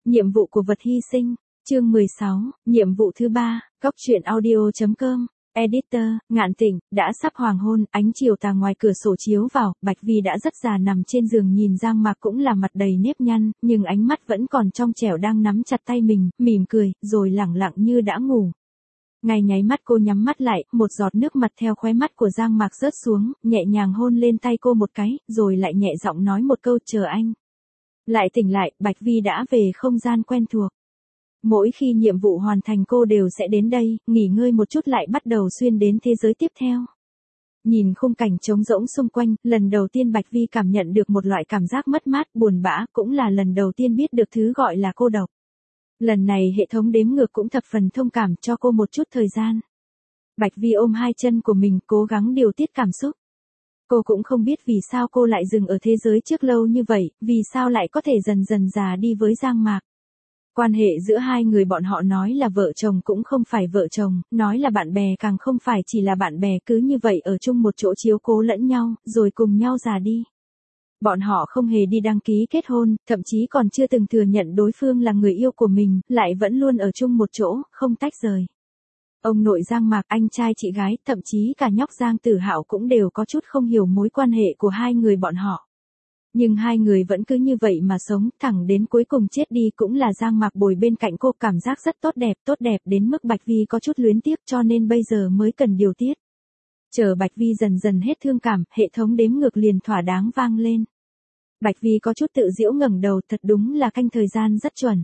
Nhiệm vụ của vật hy sinh, chương 16, nhiệm vụ thứ 3, Góc truyện audio.com, Editor, Ngạn Tịnh, đã sắp hoàng hôn, ánh chiều tà ngoài cửa sổ chiếu vào, Bạch Vi đã rất già nằm trên giường nhìn Giang Mạc cũng là mặt đầy nếp nhăn, nhưng ánh mắt vẫn còn trong trẻo đang nắm chặt tay mình, mỉm cười, rồi lẳng lặng như đã ngủ. Ngay nháy mắt cô nhắm mắt lại, một giọt nước mặt theo khóe mắt của Giang Mạc rớt xuống, nhẹ nhàng hôn lên tay cô một cái, rồi lại nhẹ giọng nói một câu chờ anh. Lại tỉnh lại, Bạch Vi đã về không gian quen thuộc. Mỗi khi nhiệm vụ hoàn thành cô đều sẽ đến đây, nghỉ ngơi một chút lại bắt đầu xuyên đến thế giới tiếp theo. Nhìn khung cảnh trống rỗng xung quanh, lần đầu tiên Bạch Vi cảm nhận được một loại cảm giác mất mát, buồn bã, cũng là lần đầu tiên biết được thứ gọi là cô độc. Lần này hệ thống đếm ngược cũng thập phần thông cảm cho cô một chút thời gian. Bạch Vi ôm hai chân của mình, cố gắng điều tiết cảm xúc. Cô cũng không biết vì sao cô lại dừng ở thế giới trước lâu như vậy, vì sao lại có thể dần dần già đi với Giang Mạc. Quan hệ giữa hai người bọn họ nói là vợ chồng cũng không phải vợ chồng, nói là bạn bè càng không phải chỉ là bạn bè, cứ như vậy ở chung một chỗ chiếu cố lẫn nhau, rồi cùng nhau già đi. Bọn họ không hề đi đăng ký kết hôn, thậm chí còn chưa từng thừa nhận đối phương là người yêu của mình, lại vẫn luôn ở chung một chỗ, không tách rời. Ông nội Giang Mạc, anh trai chị gái, thậm chí cả nhóc Giang Tử Hạo cũng đều có chút không hiểu mối quan hệ của hai người bọn họ. Nhưng hai người vẫn cứ như vậy mà sống, thẳng đến cuối cùng chết đi cũng là Giang Mạc bồi bên cạnh cô, cảm giác rất tốt đẹp đến mức Bạch Vi có chút luyến tiếc, cho nên bây giờ mới cần điều tiết. Chờ Bạch Vi dần dần hết thương cảm, hệ thống đếm ngược liền thỏa đáng vang lên. Bạch Vi có chút tự giễu ngẩng đầu, thật đúng là canh thời gian rất chuẩn.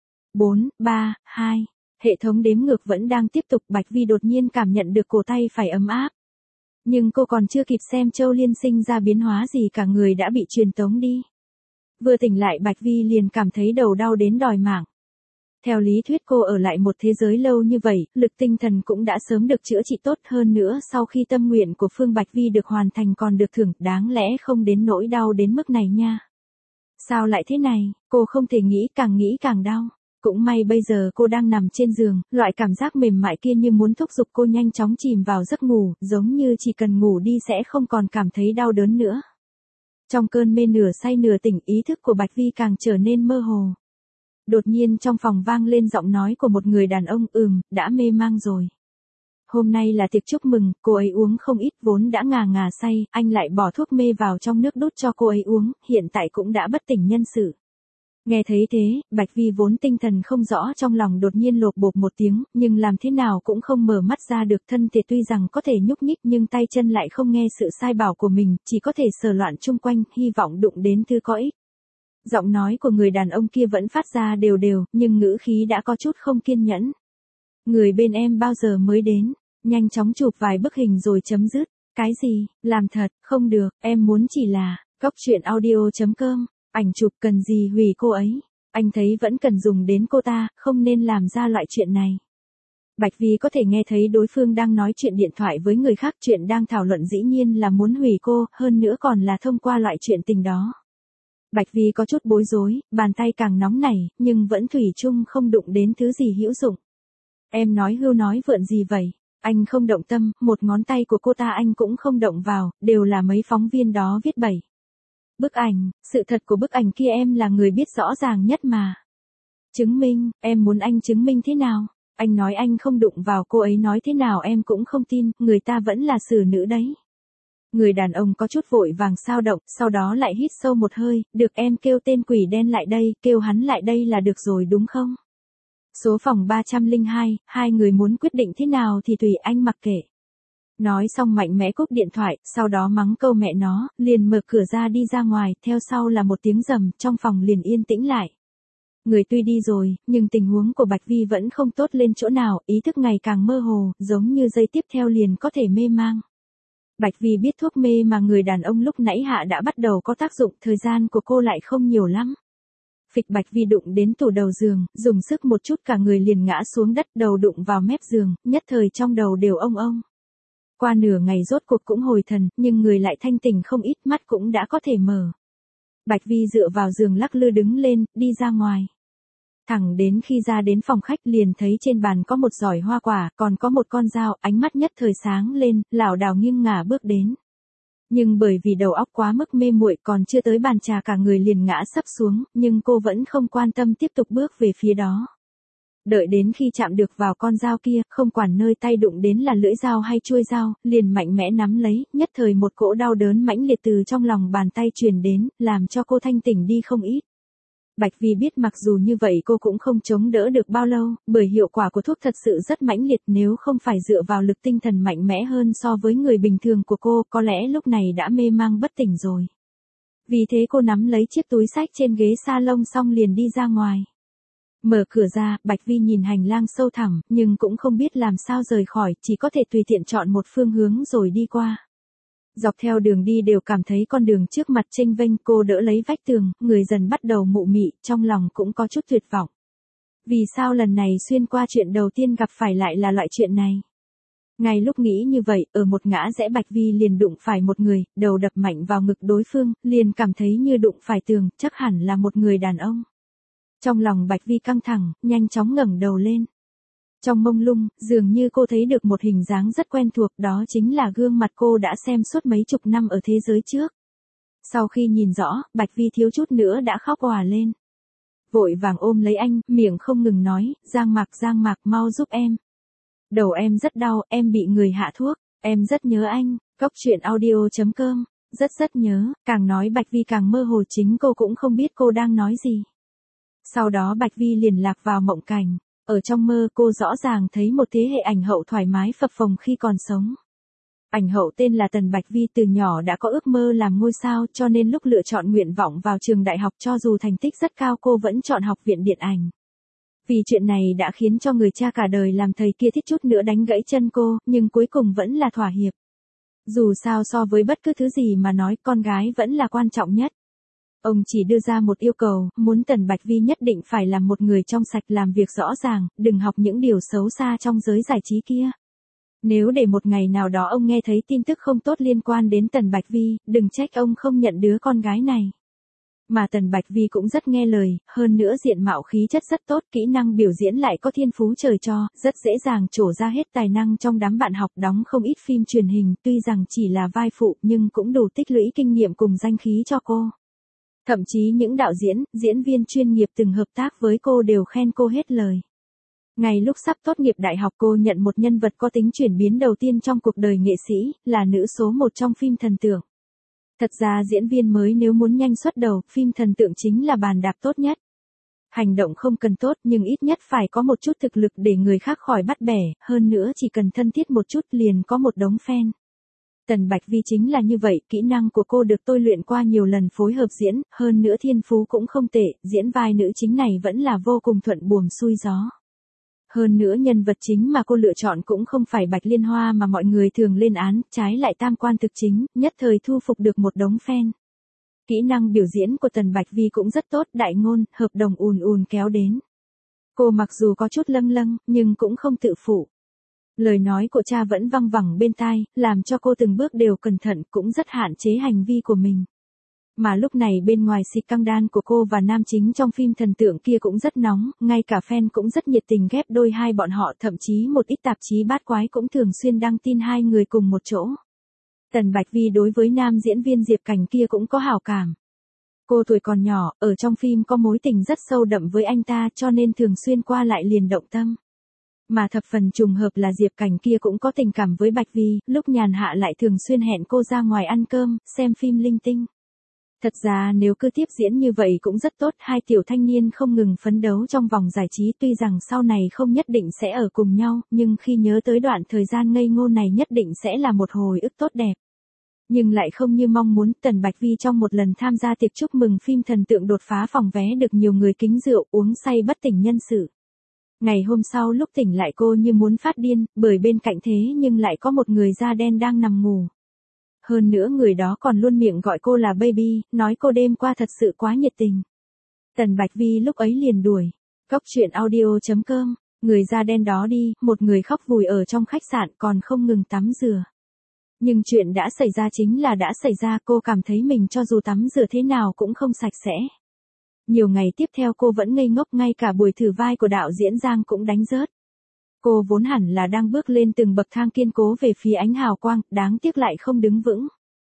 4, 3, 2, hệ thống đếm ngược vẫn đang tiếp tục, Bạch Vi đột nhiên cảm nhận được cổ tay phải ấm áp. Nhưng cô còn chưa kịp xem Châu Liên sinh ra biến hóa gì cả người đã bị truyền tống đi. Vừa tỉnh lại Bạch Vi liền cảm thấy đầu đau đến đòi mạng. Theo lý thuyết cô ở lại một thế giới lâu như vậy, lực tinh thần cũng đã sớm được chữa trị tốt hơn nữa, sau khi tâm nguyện của Phương Bạch Vi được hoàn thành còn được thưởng, đáng lẽ không đến nỗi đau đến mức này nha. Sao lại thế này, cô không thể nghĩ càng đau. Cũng may bây giờ cô đang nằm trên giường, loại cảm giác mềm mại kia như muốn thúc giục cô nhanh chóng chìm vào giấc ngủ, giống như chỉ cần ngủ đi sẽ không còn cảm thấy đau đớn nữa. Trong cơn mê nửa say nửa tỉnh, ý thức của Bạch Vi càng trở nên mơ hồ. Đột nhiên trong phòng vang lên giọng nói của một người đàn ông, đã mê mang rồi. Hôm nay là tiệc chúc mừng, cô ấy uống không ít, vốn đã ngà say, anh lại bỏ thuốc mê vào trong nước đút cho cô ấy uống, hiện tại cũng đã bất tỉnh nhân sự. Nghe thấy thế, Bạch Vi vốn tinh thần không rõ trong lòng đột nhiên lột bột một tiếng, nhưng làm thế nào cũng không mở mắt ra được, thân thể tuy rằng có thể nhúc nhích nhưng tay chân lại không nghe sự sai bảo của mình, chỉ có thể sờ loạn chung quanh, hy vọng đụng đến thứ có ích. Giọng nói của người đàn ông kia vẫn phát ra đều đều, nhưng ngữ khí đã có chút không kiên nhẫn. Người bên em bao giờ mới đến, nhanh chóng chụp vài bức hình rồi chấm dứt. Cái gì, làm thật, không được, em muốn chỉ là, Góc truyện audio.com. Ảnh chụp cần gì hủy cô ấy, anh thấy vẫn cần dùng đến cô ta, không nên làm ra loại chuyện này. Bạch Vi có thể nghe thấy đối phương đang nói chuyện điện thoại với người khác, chuyện đang thảo luận dĩ nhiên là muốn hủy cô, hơn nữa còn là thông qua loại chuyện tình đó. Bạch Vi có chút bối rối, bàn tay càng nóng nảy, nhưng vẫn thủy chung không đụng đến thứ gì hữu dụng. Em nói hưu nói vượn gì vậy? Anh không động tâm, một ngón tay của cô ta anh cũng không động vào, đều là mấy phóng viên đó viết bậy. Bức ảnh, sự thật của bức ảnh kia em là người biết rõ ràng nhất mà. Chứng minh, em muốn anh chứng minh thế nào? Anh nói anh không đụng vào cô ấy, nói thế nào em cũng không tin, người ta vẫn là xử nữ đấy. Người đàn ông có chút vội vàng sao động, sau đó lại hít sâu một hơi, được em kêu tên quỷ đen lại đây, kêu hắn lại đây là được rồi đúng không? Số phòng 302, hai người muốn quyết định thế nào thì tùy anh mặc kệ. Nói xong mạnh mẽ cúp điện thoại, sau đó mắng câu mẹ nó, liền mở cửa ra đi ra ngoài, theo sau là một tiếng rầm, trong phòng liền yên tĩnh lại. Người tuy đi rồi, nhưng tình huống của Bạch Vi vẫn không tốt lên chỗ nào, ý thức ngày càng mơ hồ, giống như giây tiếp theo liền có thể mê mang. Bạch Vi biết thuốc mê mà người đàn ông lúc nãy hạ đã bắt đầu có tác dụng, thời gian của cô lại không nhiều lắm. Phịch, Bạch Vi đụng đến tủ đầu giường, dùng sức một chút cả người liền ngã xuống đất, đầu đụng vào mép giường, nhất thời trong đầu đều ông. Qua nửa ngày rốt cuộc cũng hồi thần, nhưng người lại thanh tỉnh không ít, mắt cũng đã có thể mở. Bạch Vi dựa vào giường lắc lư đứng lên, đi ra ngoài. Thẳng đến khi ra đến phòng khách liền thấy trên bàn có một giỏ hoa quả, còn có một con dao, ánh mắt nhất thời sáng lên, lảo đảo nghiêng ngả bước đến. Nhưng bởi vì đầu óc quá mức mê muội còn chưa tới bàn trà cả người liền ngã sấp xuống, nhưng cô vẫn không quan tâm tiếp tục bước về phía đó. Đợi đến khi chạm được vào con dao kia, không quản nơi tay đụng đến là lưỡi dao hay chuôi dao, liền mạnh mẽ nắm lấy, nhất thời một cỗ đau đớn mãnh liệt từ trong lòng bàn tay truyền đến, làm cho cô thanh tỉnh đi không ít. Bạch Vi biết mặc dù như vậy cô cũng không chống đỡ được bao lâu, bởi hiệu quả của thuốc thật sự rất mãnh liệt, nếu không phải dựa vào lực tinh thần mạnh mẽ hơn so với người bình thường của cô, có lẽ lúc này đã mê mang bất tỉnh rồi. Vì thế cô nắm lấy chiếc túi xách trên ghế salon xong liền đi ra ngoài. Mở cửa ra, Bạch Vi nhìn hành lang sâu thẳm, nhưng cũng không biết làm sao rời khỏi, chỉ có thể tùy tiện chọn một phương hướng rồi đi qua. Dọc theo đường đi đều cảm thấy con đường trước mặt chênh vênh, cô đỡ lấy vách tường, người dần bắt đầu mụ mị, trong lòng cũng có chút tuyệt vọng. Vì sao lần này xuyên qua chuyện đầu tiên gặp phải lại là loại chuyện này? Ngay lúc nghĩ như vậy, ở một ngã rẽ Bạch Vi liền đụng phải một người, đầu đập mạnh vào ngực đối phương, liền cảm thấy như đụng phải tường, chắc hẳn là một người đàn ông. Trong lòng Bạch Vi căng thẳng, nhanh chóng ngẩng đầu lên. Trong mông lung, dường như cô thấy được một hình dáng rất quen thuộc, đó chính là gương mặt cô đã xem suốt mấy chục năm ở thế giới trước. Sau khi nhìn rõ, Bạch Vi thiếu chút nữa đã khóc òa lên. Vội vàng ôm lấy anh, miệng không ngừng nói, Giang Mạc mau giúp em. Đầu em rất đau, em bị người hạ thuốc, em rất nhớ anh. Cóc truyện audio.com, rất nhớ, càng nói Bạch Vi càng mơ hồ, chính cô cũng không biết cô đang nói gì. Sau đó Bạch Vi liền lạc vào mộng cảnh. Ở trong mơ cô rõ ràng thấy một thế hệ ảnh hậu thoải mái phập phồng khi còn sống. Ảnh hậu tên là Tần Bạch Vi, từ nhỏ đã có ước mơ làm ngôi sao, cho nên lúc lựa chọn nguyện vọng vào trường đại học cho dù thành tích rất cao cô vẫn chọn học viện điện ảnh. Vì chuyện này đã khiến cho người cha cả đời làm thầy kia thích chút nữa đánh gãy chân cô, nhưng cuối cùng vẫn là thỏa hiệp. Dù sao so với bất cứ thứ gì mà nói, con gái vẫn là quan trọng nhất. Ông chỉ đưa ra một yêu cầu, muốn Tần Bạch Vi nhất định phải là một người trong sạch, làm việc rõ ràng, đừng học những điều xấu xa trong giới giải trí kia. Nếu để một ngày nào đó ông nghe thấy tin tức không tốt liên quan đến Tần Bạch Vi, đừng trách ông không nhận đứa con gái này. Mà Tần Bạch Vi cũng rất nghe lời, hơn nữa diện mạo khí chất rất tốt, kỹ năng biểu diễn lại có thiên phú trời cho, rất dễ dàng trổ ra hết tài năng trong đám bạn học, đóng không ít phim truyền hình, tuy rằng chỉ là vai phụ nhưng cũng đủ tích lũy kinh nghiệm cùng danh khí cho cô. Thậm chí những đạo diễn, diễn viên chuyên nghiệp từng hợp tác với cô đều khen cô hết lời. Ngay lúc sắp tốt nghiệp đại học cô nhận một nhân vật có tính chuyển biến đầu tiên trong cuộc đời nghệ sĩ, là nữ số 1 trong phim thần tượng. Thật ra diễn viên mới nếu muốn nhanh xuất đầu, phim thần tượng chính là bàn đạp tốt nhất. Hành động không cần tốt nhưng ít nhất phải có một chút thực lực để người khác khỏi bắt bẻ, hơn nữa chỉ cần thân thiết một chút liền có một đống fan. Tần Bạch Vi chính là như vậy, kỹ năng của cô được tôi luyện qua nhiều lần phối hợp diễn, hơn nữa thiên phú cũng không tệ, diễn vai nữ chính này vẫn là vô cùng thuận buồm xuôi gió. Hơn nữa nhân vật chính mà cô lựa chọn cũng không phải Bạch Liên Hoa mà mọi người thường lên án, trái lại tam quan thực chính, nhất thời thu phục được một đống fan. Kỹ năng biểu diễn của Tần Bạch Vi cũng rất tốt, đại ngôn, hợp đồng ùn kéo đến. Cô mặc dù có chút lâng, nhưng cũng không tự phụ. Lời nói của cha vẫn văng vẳng bên tai, làm cho cô từng bước đều cẩn thận, cũng rất hạn chế hành vi của mình. Mà lúc này bên ngoài scandal của cô và nam chính trong phim thần tượng kia cũng rất nóng, ngay cả fan cũng rất nhiệt tình ghép đôi hai bọn họ, thậm chí một ít tạp chí bát quái cũng thường xuyên đăng tin hai người cùng một chỗ. Tần Bạch Vi đối với nam diễn viên Diệp Cảnh kia cũng có hảo cảm. Cô tuổi còn nhỏ, ở trong phim có mối tình rất sâu đậm với anh ta cho nên thường xuyên qua lại liền động tâm. Mà thập phần trùng hợp là Diệp Cảnh kia cũng có tình cảm với Bạch Vi, lúc nhàn hạ lại thường xuyên hẹn cô ra ngoài ăn cơm, xem phim linh tinh. Thật ra nếu cứ tiếp diễn như vậy cũng rất tốt, hai tiểu thanh niên không ngừng phấn đấu trong vòng giải trí, tuy rằng sau này không nhất định sẽ ở cùng nhau, nhưng khi nhớ tới đoạn thời gian ngây ngô này nhất định sẽ là một hồi ức tốt đẹp. Nhưng lại không như mong muốn, Tần Bạch Vi trong một lần tham gia tiệc chúc mừng phim thần tượng đột phá phòng vé được nhiều người kính rượu, uống say bất tỉnh nhân sự. Ngày hôm sau lúc tỉnh lại cô như muốn phát điên, bởi bên cạnh thế nhưng lại có một người da đen đang nằm ngủ. Hơn nữa người đó còn luôn miệng gọi cô là baby, nói cô đêm qua thật sự quá nhiệt tình. Tần Bạch Vi lúc ấy liền đuổi. Cóc truyện audio.com, người da đen đó đi, một người khóc vùi ở trong khách sạn còn không ngừng tắm rửa. Nhưng chuyện đã xảy ra chính là đã xảy ra, cô cảm thấy mình cho dù tắm rửa thế nào cũng không sạch sẽ. Nhiều ngày tiếp theo cô vẫn ngây ngốc, ngay cả buổi thử vai của đạo diễn Giang cũng đánh rớt. Cô vốn hẳn là đang bước lên từng bậc thang kiên cố về phía ánh hào quang, đáng tiếc lại không đứng vững.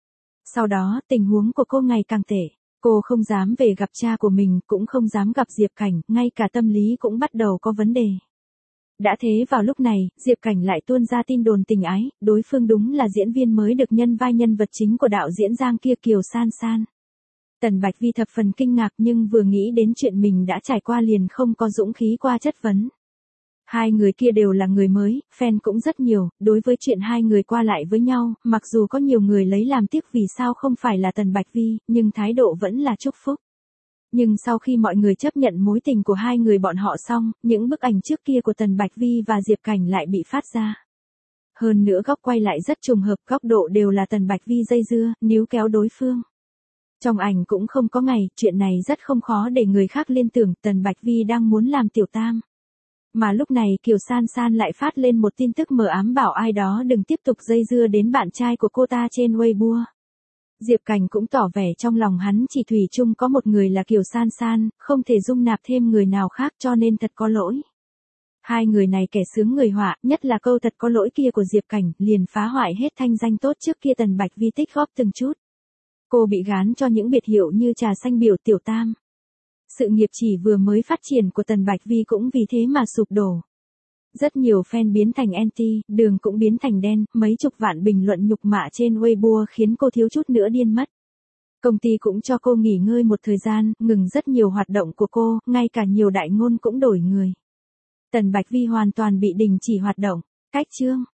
Sau đó, tình huống của cô ngày càng tệ. Cô không dám về gặp cha của mình, cũng không dám gặp Diệp Cảnh, ngay cả tâm lý cũng bắt đầu có vấn đề. Đã thế vào lúc này, Diệp Cảnh lại tuôn ra tin đồn tình ái, đối phương đúng là diễn viên mới được nhân vai nhân vật chính của đạo diễn Giang kia Kiều San San. Tần Bạch Vi thập phần kinh ngạc nhưng vừa nghĩ đến chuyện mình đã trải qua liền không có dũng khí qua chất vấn. Hai người kia đều là người mới, fan cũng rất nhiều, đối với chuyện hai người qua lại với nhau, mặc dù có nhiều người lấy làm tiếc vì sao không phải là Tần Bạch Vi, nhưng thái độ vẫn là chúc phúc. Nhưng sau khi mọi người chấp nhận mối tình của hai người bọn họ xong, những bức ảnh trước kia của Tần Bạch Vi và Diệp Cảnh lại bị phát ra. Hơn nữa góc quay lại rất trùng hợp, góc độ đều là Tần Bạch Vi dây dưa, níu kéo đối phương. Trong ảnh cũng không có ngày, chuyện này rất không khó để người khác liên tưởng Tần Bạch Vi đang muốn làm tiểu tam. Mà lúc này Kiều San San lại phát lên một tin tức mờ ám bảo ai đó đừng tiếp tục dây dưa đến bạn trai của cô ta trên Weibo. Diệp Cảnh cũng tỏ vẻ trong lòng hắn chỉ thủy chung có một người là Kiều San San, không thể dung nạp thêm người nào khác cho nên thật có lỗi. Hai người này kẻ sướng người họa, nhất là câu thật có lỗi kia của Diệp Cảnh, liền phá hoại hết thanh danh tốt trước kia Tần Bạch Vi tích góp từng chút. Cô bị gán cho những biệt hiệu như trà xanh biểu tiểu tam. Sự nghiệp chỉ vừa mới phát triển của Tần Bạch Vi cũng vì thế mà sụp đổ. Rất nhiều fan biến thành anti, đường cũng biến thành đen, mấy chục vạn bình luận nhục mạ trên Weibo khiến cô thiếu chút nữa điên mất. Công ty cũng cho cô nghỉ ngơi một thời gian, ngừng rất nhiều hoạt động của cô, ngay cả nhiều đại ngôn cũng đổi người. Tần Bạch Vi hoàn toàn bị đình chỉ hoạt động. Cách chương